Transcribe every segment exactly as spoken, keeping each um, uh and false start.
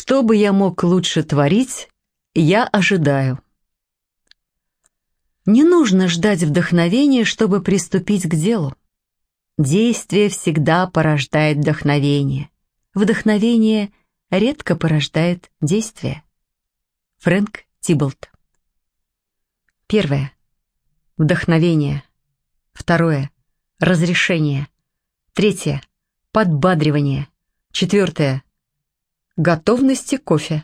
Чтобы я мог лучше творить, я ожидаю. Не нужно ждать вдохновения, чтобы приступить к делу. Действие всегда порождает вдохновение. Вдохновение редко порождает действие. Фрэнк Тиболт. Первое. Вдохновение. Второе. Разрешение. Третье. Подбадривание. Четвертое. Готовности кофе.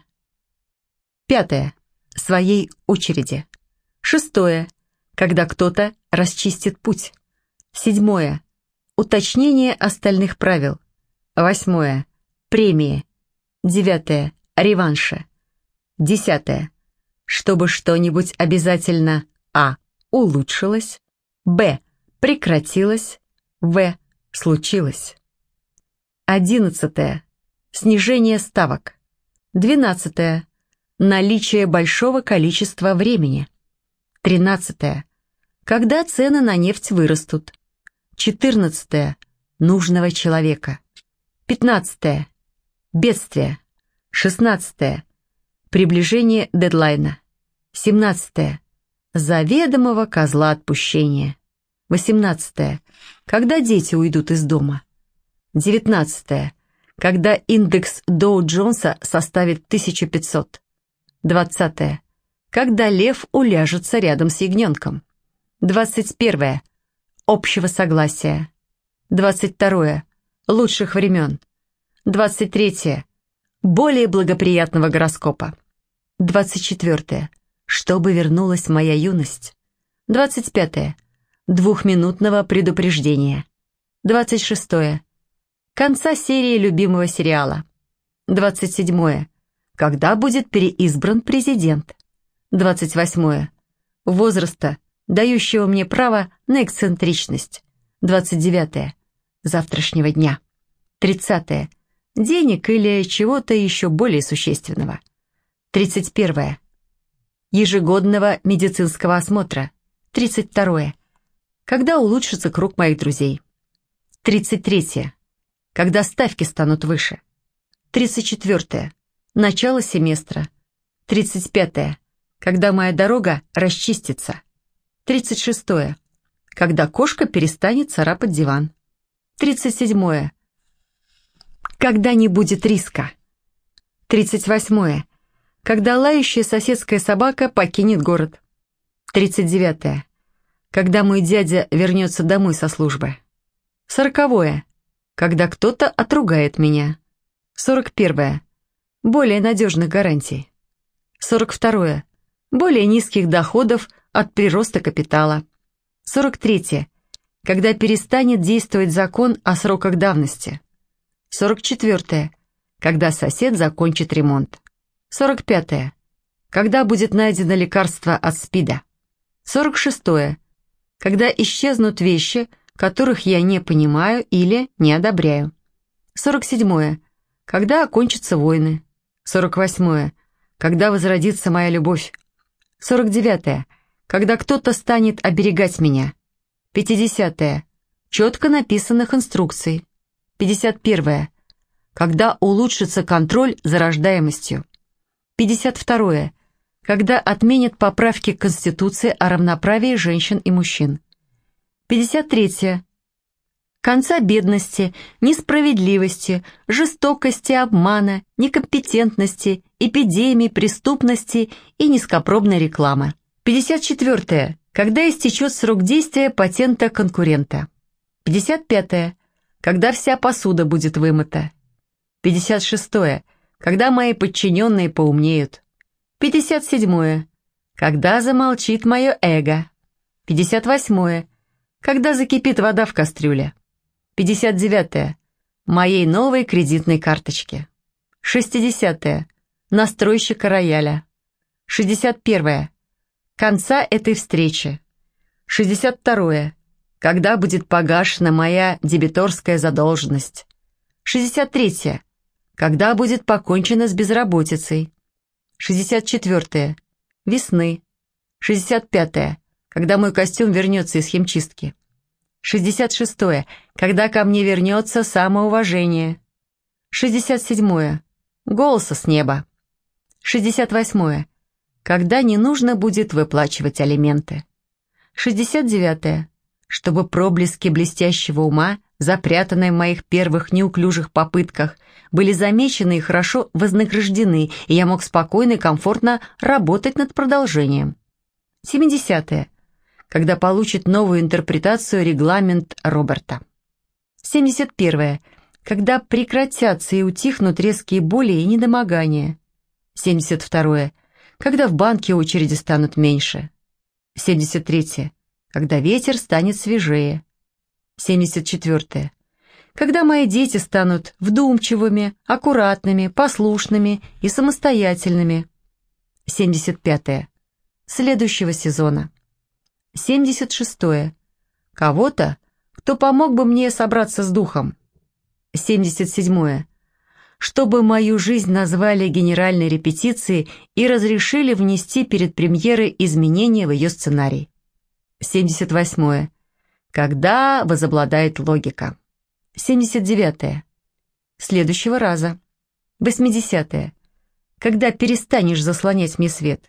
Пятое. Своей очереди. Шестое. Когда кто-то расчистит путь. Седьмое. Уточнение остальных правил. Восьмое. Премии. Девятое. Реванши. Десятое. Чтобы что-нибудь обязательно а. улучшилось, б. прекратилось, в. случилось. Одиннадцатое. Снижение ставок. Двенадцатое. Наличие большого количества времени. Тринадцатое. Когда цены на нефть вырастут. Четырнадцатое. Нужного человека. Пятнадцатое. Бедствие. Шестнадцатое. Приближение дедлайна. Семнадцатое. Заведомого козла отпущения. Восемнадцатое. Когда дети уйдут из дома. Девятнадцатое. Когда индекс Доу-Джонса составит тысяча пятьсот. Двадцатое. Когда лев уляжется рядом с ягненком. Двадцать первое. Общего согласия. Двадцать второе. Лучших времен. Двадцать третье. Более благоприятного гороскопа. Двадцать четвертое. Чтобы вернулась моя юность. Двадцать пятое. Двухминутного предупреждения. Двадцать шестое. Конца серии любимого сериала. Двадцать седьмое. Когда будет переизбран президент. Двадцать восьмое. Возраста, дающего мне право на эксцентричность. Двадцать девятое. Завтрашнего дня. Тридцатое. Денег или чего-то еще более существенного. Тридцать первое. Ежегодного медицинского осмотра. Тридцать второе. Когда улучшится круг моих друзей. Тридцать третье. Когда ставки станут выше. Тридцать четвертое. Начало семестра. Тридцать пятое. Когда моя дорога расчистится. Тридцать шестое. Когда кошка перестанет царапать диван. Тридцать седьмое. Когда не будет риска. Тридцать восьмое. Когда лающая соседская собака покинет город. Тридцать девятое. Когда мой дядя вернется домой со службы. Сороковое. Когда кто-то отругает меня. Сорок первое. Более надежных гарантий. Сорок второе. Более низких доходов от прироста капитала. Сорок третье. Когда перестанет действовать закон о сроках давности. Сорок четвертое. Когда сосед закончит ремонт. Сорок пятое. Когда будет найдено лекарство от СПИДа. Сорок шестое. Когда исчезнут вещи, которых я не понимаю или не одобряю. Сорок седьмое. Когда окончатся войны. Сорок восьмое. Когда возродится моя любовь. Сорок девятое. Когда кто-то станет оберегать меня. Пятидесятое. Четко написанных инструкций. Пятьдесят первое. Когда улучшится контроль за рождаемостью. Пятьдесят второе. Когда отменят поправки к Конституции о равноправии женщин и мужчин. Пятьдесят третье. Конца бедности, несправедливости, жестокости, обмана, некомпетентности, эпидемий, преступности и низкопробной рекламы. Пятьдесят четвертое. Когда истечет срок действия патента конкурента. Пятьдесят пятое. Когда вся посуда будет вымыта. Пятьдесят шестое. Когда мои подчиненные поумнеют. Пятьдесят седьмое. Когда замолчит мое эго. Пятьдесят восьмое. Когда закипит вода в кастрюле. Пятьдесят девятое. Моей новой кредитной карточке. Шестидесятое. Настройщика рояля. Шестьдесят первое. Конца этой встречи. Шестьдесят второе. Когда будет погашена моя дебиторская задолженность. Шестьдесят третье. Когда будет покончено с безработицей. Шестьдесят четвертое. Весны. Шестьдесят пятое. Когда мой костюм вернется из химчистки. Шестьдесят шестое. Когда ко мне вернется самоуважение. Шестьдесят седьмое. Голоса с неба. шестьдесят восьмое. Когда не нужно будет выплачивать алименты. шестьдесят девятое. Чтобы проблески блестящего ума, запрятанные в моих первых неуклюжих попытках, были замечены и хорошо вознаграждены, и я мог спокойно и комфортно работать над продолжением. семидесятое. Когда получит новую интерпретацию регламент Роберта. семьдесят первое. Когда прекратятся и утихнут резкие боли и недомогания. семьдесят второе. Когда в банке очереди станут меньше. семьдесят третье. Когда ветер станет свежее. семьдесят четвертое. Когда мои дети станут вдумчивыми, аккуратными, послушными и самостоятельными. семьдесят пятое. Следующего сезона. семьдесят шестое. Кого-то, кто помог бы мне собраться с духом. семьдесят седьмое. Чтобы мою жизнь назвали генеральной репетицией и разрешили внести перед премьерой изменения в ее сценарий. семьдесят восьмое. Когда возобладает логика. семьдесят девятое. Следующего раза. восьмидесятое. Когда перестанешь заслонять мне свет.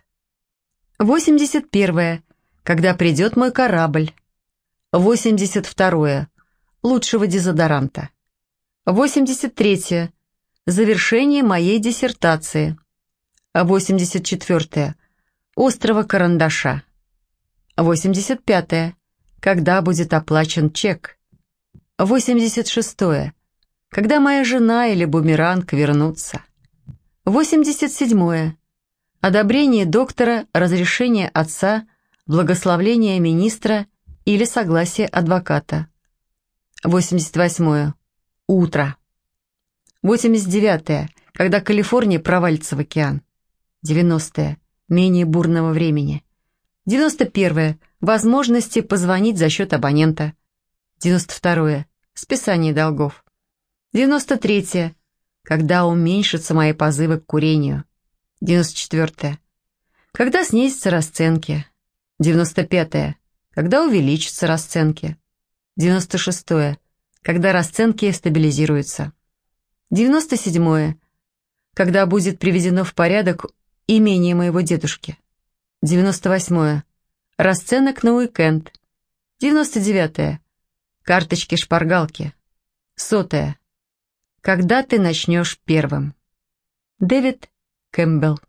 восемьдесят первое. Когда придет мой корабль. восемьдесят второе. Лучшего дезодоранта. восемьдесят третье. Завершение моей диссертации. восемьдесят четвертое. Острого карандаша. восемьдесят пятое. Когда будет оплачен чек. восемьдесят шестое. Когда моя жена или бумеранг вернутся. восемьдесят седьмое. Одобрение доктора, разрешение отца, благословление министра или согласие адвоката. восемьдесят восьмое. Утро. восемьдесят девятое. Когда Калифорния провалится в океан. девяностое. Менее бурного времени. девяносто первое. Возможности позвонить за счет абонента. девяносто второе. Списание долгов. девяносто третье. Когда уменьшатся мои позывы к курению. девяносто четвертое. Когда снизятся расценки. девяносто пятое. Когда увеличатся расценки. девяносто шестое. Когда расценки стабилизируются. девяносто седьмое. Когда будет приведено в порядок имение моего дедушки. девяносто восьмое. Расценок на уикенд. девяносто девятое. Карточки-шпаргалки. Сотое. Когда ты начнешь первым. Дэвид Кэмпбелл.